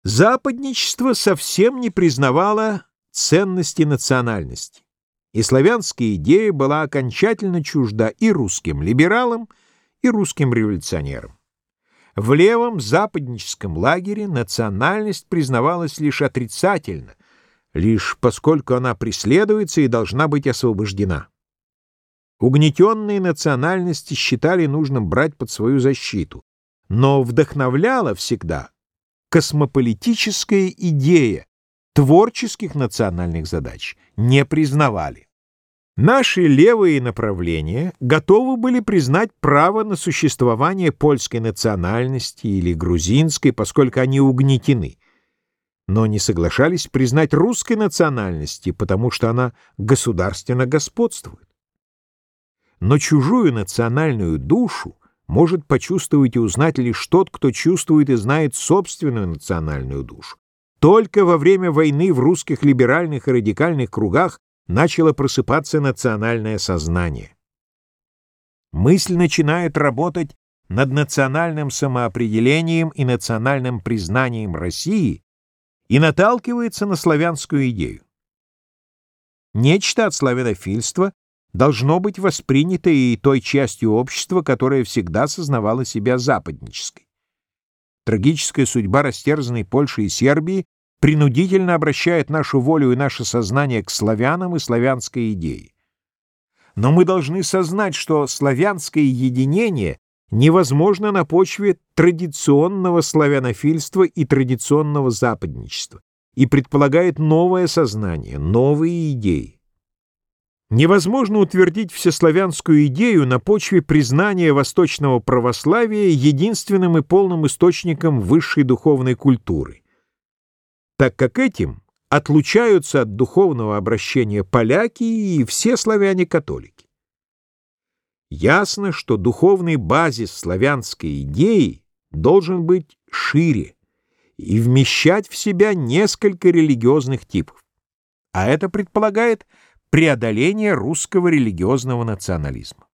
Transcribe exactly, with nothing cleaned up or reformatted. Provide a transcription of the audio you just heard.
Западничество совсем не признавало ценности национальности, и славянская идея была окончательно чужда и русским либералам, и русским революционерам. В левом западническом лагере национальность признавалась лишь отрицательно, лишь поскольку она преследуется и должна быть освобождена. Угнетенные национальности считали нужным брать под свою защиту, но вдохновляла всегда космополитическая идея, творческих национальных задач не признавали. Наши левые направления готовы были признать право на существование польской национальности или грузинской, поскольку они угнетены, но не соглашались признать русской национальности, потому что она государственно господствует. Но чужую национальную душу может почувствовать и узнать лишь тот, кто чувствует и знает собственную национальную душу. Только во время войны в русских либеральных и радикальных кругах начало просыпаться национальное сознание. Мысль начинает работать над национальным самоопределением и национальным признанием России и наталкивается на славянскую идею. Нечто от славянофильства должно быть воспринято и той частью общества, которая всегда сознавала себя западнической. Трагическая судьба растерзанной Польши и Сербии принудительно обращает нашу волю и наше сознание к славянам и славянской идее. Но мы должны сознать, что славянское единение невозможно на почве традиционного славянофильства и традиционного западничества и предполагает новое сознание, новые идеи. Невозможно утвердить всеславянскую идею на почве признания восточного православия единственным и полным источником высшей духовной культуры, так как этим отлучаются от духовного обращения поляки и все славяне-католики. Ясно, что духовный базис славянской идеи должен быть шире и вмещать в себя несколько религиозных типов, а это предполагает преодоление русского религиозного национализма.